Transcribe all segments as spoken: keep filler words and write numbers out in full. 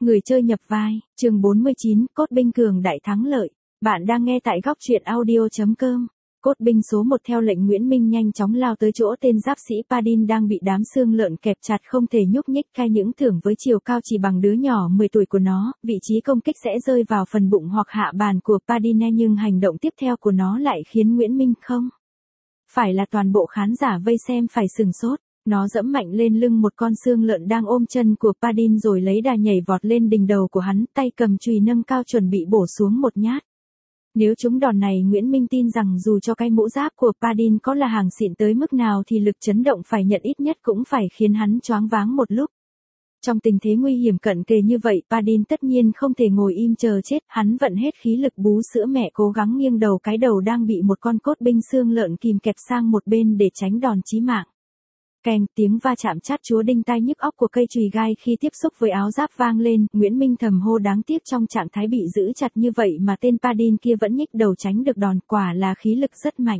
Người chơi nhập vai, chương bốn mươi chín, cốt binh cường đại thắng lợi. Bạn đang nghe tại góc truyện audio chấm com. Cốt binh số một theo lệnh Nguyễn Minh nhanh chóng lao tới chỗ tên giáp sĩ Padin đang bị đám xương lợn kẹp chặt không thể nhúc nhích, cai những thưởng với chiều cao chỉ bằng đứa nhỏ mười tuổi của nó, vị trí công kích sẽ rơi vào phần bụng hoặc hạ bàn của Padin, nhưng hành động tiếp theo của nó lại khiến Nguyễn Minh không phải là toàn bộ khán giả vây xem phải sừng sốt. Nó dẫm mạnh lên lưng một con xương lợn đang ôm chân của Padin rồi lấy đà nhảy vọt lên đỉnh đầu của hắn, tay cầm chùy nâng cao chuẩn bị bổ xuống một nhát. Nếu trúng đòn này, Nguyễn Minh tin rằng dù cho cái mũ giáp của Padin có là hàng xịn tới mức nào thì lực chấn động phải nhận ít nhất cũng phải khiến hắn choáng váng một lúc. Trong tình thế nguy hiểm cận kề như vậy, Padin tất nhiên không thể ngồi im chờ chết, hắn vận hết khí lực bú sữa mẹ cố gắng nghiêng đầu cái đầu đang bị một con cốt binh xương lợn kìm kẹp sang một bên để tránh đòn chí mạng. Keng, tiếng va chạm chát chúa đinh tai nhức óc của cây chùy gai khi tiếp xúc với áo giáp vang lên, Nguyễn Minh thầm hô đáng tiếc trong trạng thái bị giữ chặt như vậy mà tên Padin kia vẫn nhích đầu tránh được đòn, quả là khí lực rất mạnh.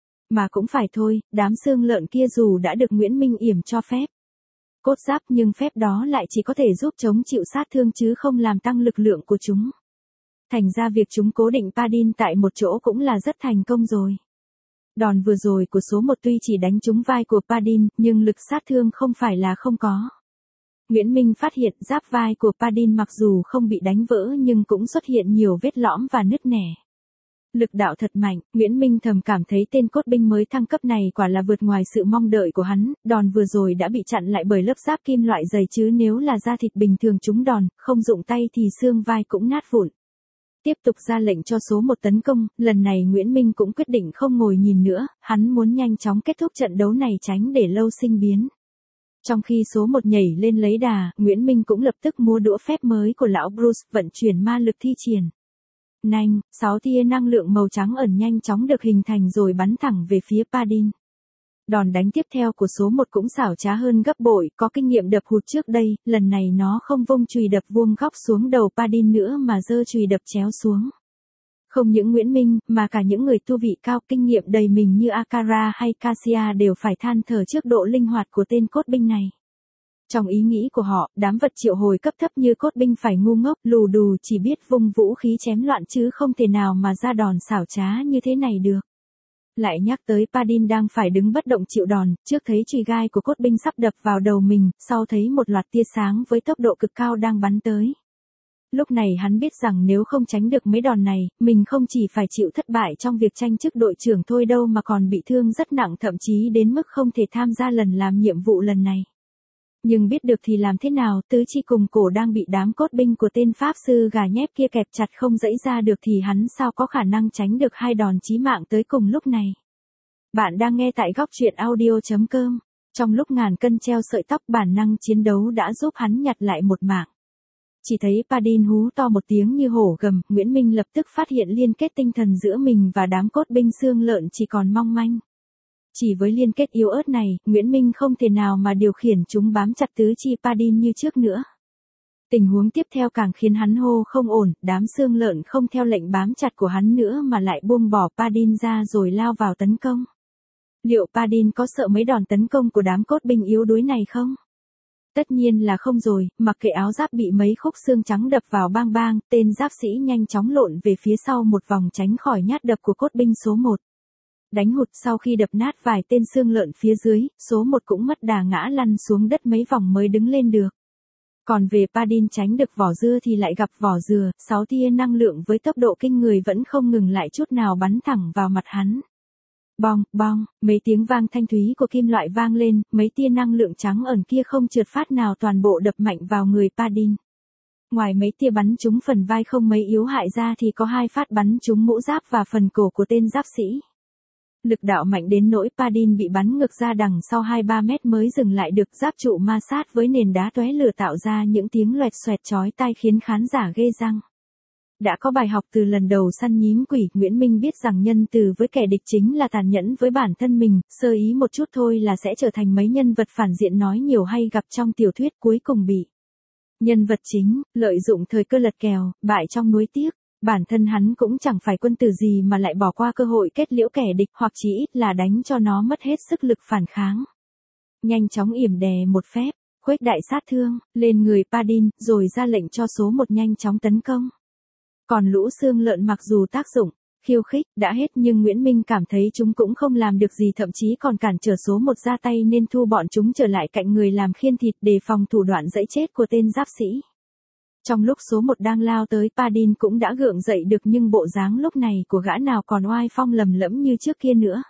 Mà cũng phải thôi, đám xương lợn kia dù đã được Nguyễn Minh yểm cho phép cốt giáp nhưng phép đó lại chỉ có thể giúp chống chịu sát thương chứ không làm tăng lực lượng của chúng. Thành ra việc chúng cố định Padin tại một chỗ cũng là rất thành công rồi. Đòn vừa rồi của số một tuy chỉ đánh trúng vai của Padin, nhưng lực sát thương không phải là không có. Nguyễn Minh phát hiện giáp vai của Padin mặc dù không bị đánh vỡ nhưng cũng xuất hiện nhiều vết lõm và nứt nẻ. Lực đạo thật mạnh, Nguyễn Minh thầm cảm thấy tên cốt binh mới thăng cấp này quả là vượt ngoài sự mong đợi của hắn, đòn vừa rồi đã bị chặn lại bởi lớp giáp kim loại dày chứ nếu là da thịt bình thường trúng đòn, không dụng tay thì xương vai cũng nát vụn. Tiếp tục ra lệnh cho số một tấn công, lần này Nguyễn Minh cũng quyết định không ngồi nhìn nữa, hắn muốn nhanh chóng kết thúc trận đấu này tránh để lâu sinh biến. Trong khi số một nhảy lên lấy đà, Nguyễn Minh cũng lập tức múa đũa phép mới của lão Bruce, vận chuyển ma lực thi triển. Nanh, sáu tia năng lượng màu trắng ẩn nhanh chóng được hình thành rồi bắn thẳng về phía Padin. Đòn đánh tiếp theo của số một cũng xảo trá hơn gấp bội, có kinh nghiệm đập hụt trước đây, lần này nó không vung chùy đập vuông góc xuống đầu Padin nữa mà giơ chùy đập chéo xuống. Không những Nguyễn Minh, mà cả những người tu vị cao kinh nghiệm đầy mình như Akara hay Cassia đều phải than thở trước độ linh hoạt của tên cốt binh này. Trong ý nghĩ của họ, đám vật triệu hồi cấp thấp như cốt binh phải ngu ngốc, lù đù chỉ biết vung vũ khí chém loạn chứ không thể nào mà ra đòn xảo trá như thế này được. Lại nhắc tới Padin đang phải đứng bất động chịu đòn, trước thấy chùy gai của cốt binh sắp đập vào đầu mình, sau thấy một loạt tia sáng với tốc độ cực cao đang bắn tới. Lúc này hắn biết rằng nếu không tránh được mấy đòn này, mình không chỉ phải chịu thất bại trong việc tranh chức đội trưởng thôi đâu mà còn bị thương rất nặng, thậm chí đến mức không thể tham gia lần làm nhiệm vụ lần này. Nhưng biết được thì làm thế nào, tứ chi cùng cổ đang bị đám cốt binh của tên pháp sư gà nhép kia kẹp chặt không giãy ra được thì hắn sao có khả năng tránh được hai đòn chí mạng tới cùng lúc này. Bạn đang nghe tại góc truyện audio chấm com. Trong lúc ngàn cân treo sợi tóc, bản năng chiến đấu đã giúp hắn nhặt lại một mạng. Chỉ thấy Padin hú to một tiếng như hổ gầm, Nguyễn Minh lập tức phát hiện liên kết tinh thần giữa mình và đám cốt binh xương lợn chỉ còn mong manh. Chỉ với liên kết yếu ớt này, Nguyễn Minh không thể nào mà điều khiển chúng bám chặt tứ chi Padin như trước nữa. Tình huống tiếp theo càng khiến hắn hô không ổn, đám xương lợn không theo lệnh bám chặt của hắn nữa mà lại buông bỏ Padin ra rồi lao vào tấn công. Liệu Padin có sợ mấy đòn tấn công của đám cốt binh yếu đuối này không? Tất nhiên là không rồi, mặc kệ áo giáp bị mấy khúc xương trắng đập vào bang bang, tên giáp sĩ nhanh chóng lộn về phía sau một vòng tránh khỏi nhát đập của cốt binh số một. Đánh hụt sau khi đập nát vài tên xương lợn phía dưới, số một cũng mất đà ngã lăn xuống đất mấy vòng mới đứng lên được. Còn về Padin tránh được vỏ dưa thì lại gặp vỏ dừa, sáu tia năng lượng với tốc độ kinh người vẫn không ngừng lại chút nào bắn thẳng vào mặt hắn. Bong, bong, mấy tiếng vang thanh thúy của kim loại vang lên, mấy tia năng lượng trắng ẩn kia không trượt phát nào toàn bộ đập mạnh vào người Padin. Ngoài mấy tia bắn trúng phần vai không mấy yếu hại ra thì có hai phát bắn trúng mũ giáp và phần cổ của tên giáp sĩ. Lực đạo mạnh đến nỗi Padin bị bắn ngược ra đằng sau hai ba mét mới dừng lại được, giáp trụ ma sát với nền đá tóe lửa tạo ra những tiếng loẹt xoẹt chói tai khiến khán giả ghê răng. Đã có bài học từ lần đầu săn nhím quỷ, Nguyễn Minh biết rằng nhân từ với kẻ địch chính là tàn nhẫn với bản thân mình, sơ ý một chút thôi là sẽ trở thành mấy nhân vật phản diện nói nhiều hay gặp trong tiểu thuyết cuối cùng bị nhân vật chính lợi dụng thời cơ lật kèo, bại trong nuối tiếc. Bản thân hắn cũng chẳng phải quân tử gì mà lại bỏ qua cơ hội kết liễu kẻ địch, hoặc chỉ ít là đánh cho nó mất hết sức lực phản kháng. Nhanh chóng yểm đè một phép, khuếch đại sát thương lên người Padin, rồi ra lệnh cho số một nhanh chóng tấn công. Còn lũ xương lợn mặc dù tác dụng khiêu khích đã hết nhưng Nguyễn Minh cảm thấy chúng cũng không làm được gì, thậm chí còn cản trở số một ra tay nên thu bọn chúng trở lại cạnh người làm khiên thịt để phòng thủ đoạn dẫy chết của tên giáp sĩ. Trong lúc số một đang lao tới, Padin cũng đã gượng dậy được, nhưng bộ dáng lúc này của gã nào còn oai phong lầm lẫm như trước kia nữa.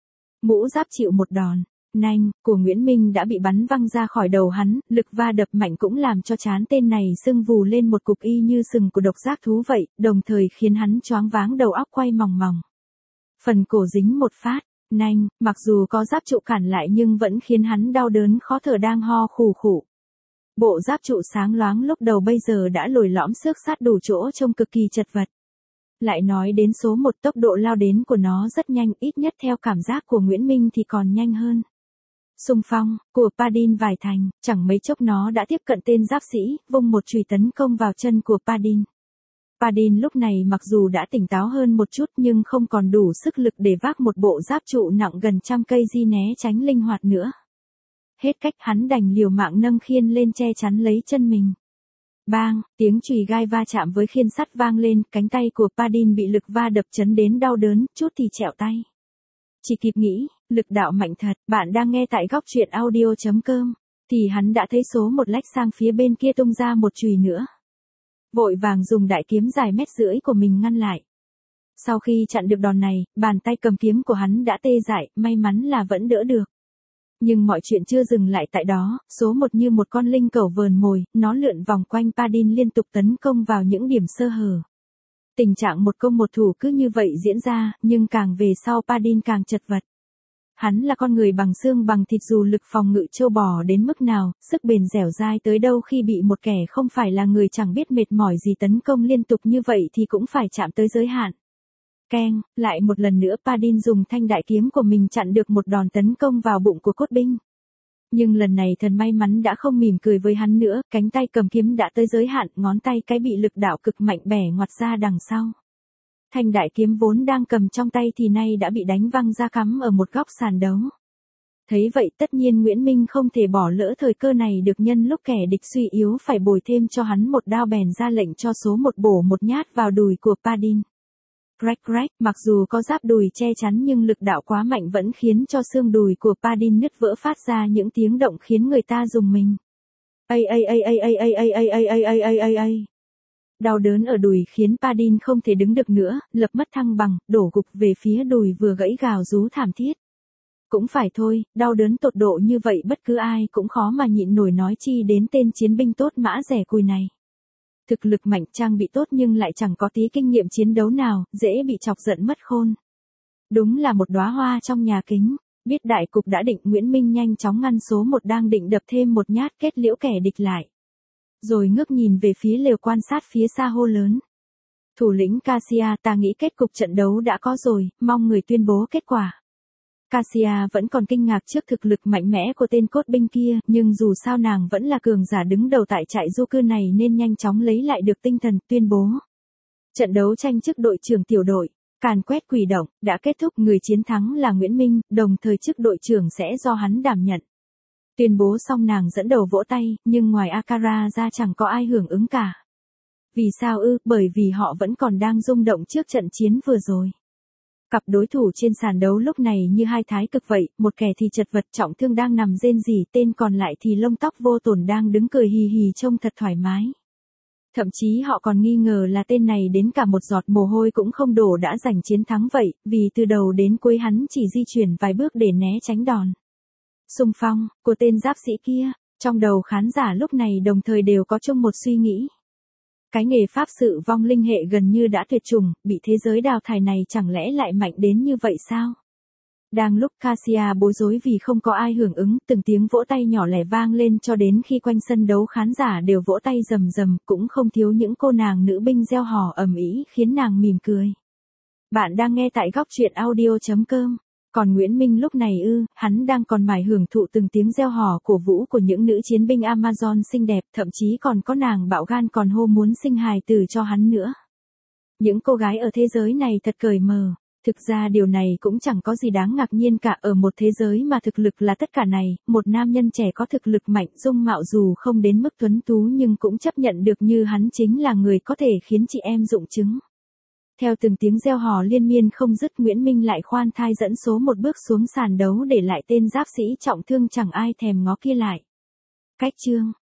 Mũ giáp chịu một đòn nanh của Nguyễn Minh đã bị bắn văng ra khỏi đầu hắn, lực va đập mạnh cũng làm cho trán tên này sưng vù lên một cục y như sừng của độc giác thú vậy, đồng thời khiến hắn choáng váng, đầu óc quay mòng mòng. Phần cổ dính một phát nanh, mặc dù có giáp trụ cản lại nhưng vẫn khiến hắn đau đớn khó thở, đang ho khủ khủ. Bộ giáp trụ sáng loáng lúc đầu bây giờ đã lồi lõm xước sát đủ chỗ, trông cực kỳ chật vật. Lại nói đến số một, tốc độ lao đến của nó rất nhanh, ít nhất theo cảm giác của Nguyễn Minh thì còn nhanh hơn. Xung phong của Padin vài thành, chẳng mấy chốc nó đã tiếp cận tên giáp sĩ, vung một chùy tấn công vào chân của Padin. Padin lúc này mặc dù đã tỉnh táo hơn một chút nhưng không còn đủ sức lực để vác một bộ giáp trụ nặng gần trăm cây di né tránh linh hoạt nữa. Hết cách, hắn đành liều mạng nâng khiên lên che chắn lấy chân mình. Bang, tiếng chùy gai va chạm với khiên sắt vang lên, cánh tay của Padin bị lực va đập chấn đến đau đớn, chút thì trẹo tay. Chỉ kịp nghĩ, lực đạo mạnh thật, bạn đang nghe tại góc truyện audio chấm com, thì hắn đã thấy số một lách sang phía bên kia tung ra một chùy nữa. Vội vàng dùng đại kiếm dài mét rưỡi của mình ngăn lại. Sau khi chặn được đòn này, bàn tay cầm kiếm của hắn đã tê dại, may mắn là vẫn đỡ được. Nhưng mọi chuyện chưa dừng lại tại đó, số một như một con linh cẩu vờn mồi, nó lượn vòng quanh Padin liên tục tấn công vào những điểm sơ hở. Tình trạng một công một thủ cứ như vậy diễn ra, nhưng càng về sau Padin càng chật vật. Hắn là con người bằng xương bằng thịt, dù lực phòng ngự trâu bò đến mức nào, sức bền dẻo dai tới đâu, khi bị một kẻ không phải là người chẳng biết mệt mỏi gì tấn công liên tục như vậy thì cũng phải chạm tới giới hạn. Keng, lại một lần nữa Padin dùng thanh đại kiếm của mình chặn được một đòn tấn công vào bụng của cốt binh. Nhưng lần này thần may mắn đã không mỉm cười với hắn nữa, cánh tay cầm kiếm đã tới giới hạn, ngón tay cái bị lực đạo cực mạnh bẻ ngoặt ra đằng sau. Thanh đại kiếm vốn đang cầm trong tay thì nay đã bị đánh văng ra cắm ở một góc sàn đấu. Thấy vậy tất nhiên Nguyễn Minh không thể bỏ lỡ thời cơ này được, nhân lúc kẻ địch suy yếu phải bồi thêm cho hắn một đao, bèn ra lệnh cho số một bổ một nhát vào đùi của Padin. Rách rách, mặc dù có giáp đùi che chắn nhưng lực đạo quá mạnh vẫn khiến cho xương đùi của Padin nứt vỡ, phát ra những tiếng động khiến người ta rùng mình. Ây ây ây ây ây ây ây ây ây ây ây ây ây ây. Đau đớn ở đùi khiến Padin không thể đứng được nữa, lập mất thăng bằng, đổ gục về phía đùi vừa gãy, gào rú thảm thiết. Cũng phải thôi, đau đớn tột độ như vậy bất cứ ai cũng khó mà nhịn nổi, nói chi đến tên chiến binh tốt mã rẻ cùi này. Thực lực mạnh, trang bị tốt nhưng lại chẳng có tí kinh nghiệm chiến đấu nào, dễ bị chọc giận mất khôn. Đúng là một đóa hoa trong nhà kính. Biết đại cục đã định, Nguyễn Minh nhanh chóng ngăn số một đang định đập thêm một nhát kết liễu kẻ địch lại. Rồi ngước nhìn về phía lều quan sát phía xa hô lớn. Thủ lĩnh Cassia, ta nghĩ kết cục trận đấu đã có rồi, mong người tuyên bố kết quả. Cassia vẫn còn kinh ngạc trước thực lực mạnh mẽ của tên cốt binh kia, nhưng dù sao nàng vẫn là cường giả đứng đầu tại trại du cư này nên nhanh chóng lấy lại được tinh thần, tuyên bố. Trận đấu tranh chức đội trưởng tiểu đội, càn quét quỷ động, đã kết thúc, người chiến thắng là Nguyễn Minh, đồng thời chức đội trưởng sẽ do hắn đảm nhận. Tuyên bố xong nàng dẫn đầu vỗ tay, nhưng ngoài Akara ra chẳng có ai hưởng ứng cả. Vì sao ư? Bởi vì họ vẫn còn đang rung động trước trận chiến vừa rồi. Cặp đối thủ trên sàn đấu lúc này như hai thái cực vậy, một kẻ thì chật vật trọng thương đang nằm rên rỉ, tên còn lại thì lông tóc vô tổn đang đứng cười hì hì trông thật thoải mái. Thậm chí họ còn nghi ngờ là tên này đến cả một giọt mồ hôi cũng không đổ đã giành chiến thắng vậy, vì từ đầu đến cuối hắn chỉ di chuyển vài bước để né tránh đòn xung phong của tên giáp sĩ kia. Trong đầu khán giả lúc này đồng thời đều có chung một suy nghĩ. Cái nghề pháp sự vong linh hệ gần như đã tuyệt chủng, bị thế giới đào thải này chẳng lẽ lại mạnh đến như vậy sao? Đang lúc Cassia bối rối vì không có ai hưởng ứng, từng tiếng vỗ tay nhỏ lẻ vang lên cho đến khi quanh sân đấu khán giả đều vỗ tay rầm rầm, cũng không thiếu những cô nàng nữ binh reo hò ầm ĩ khiến nàng mỉm cười. Bạn đang nghe tại góc truyện audio chấm com. Còn Nguyễn Minh lúc này ư, hắn đang còn mải hưởng thụ từng tiếng reo hò cổ vũ của những nữ chiến binh Amazon xinh đẹp, thậm chí còn có nàng bạo gan còn hô muốn sinh hài tử cho hắn nữa. Những cô gái ở thế giới này thật cởi mở. Thực ra điều này cũng chẳng có gì đáng ngạc nhiên cả, ở một thế giới mà thực lực là tất cả này, một nam nhân trẻ có thực lực mạnh, dung mạo dù không đến mức tuấn tú nhưng cũng chấp nhận được như hắn chính là người có thể khiến chị em dụng chứng. Theo từng tiếng reo hò liên miên không dứt, Nguyễn Minh lại khoan thai dẫn số một bước xuống sàn đấu để lại tên giáp sĩ trọng thương chẳng ai thèm ngó kia lại. Cách chương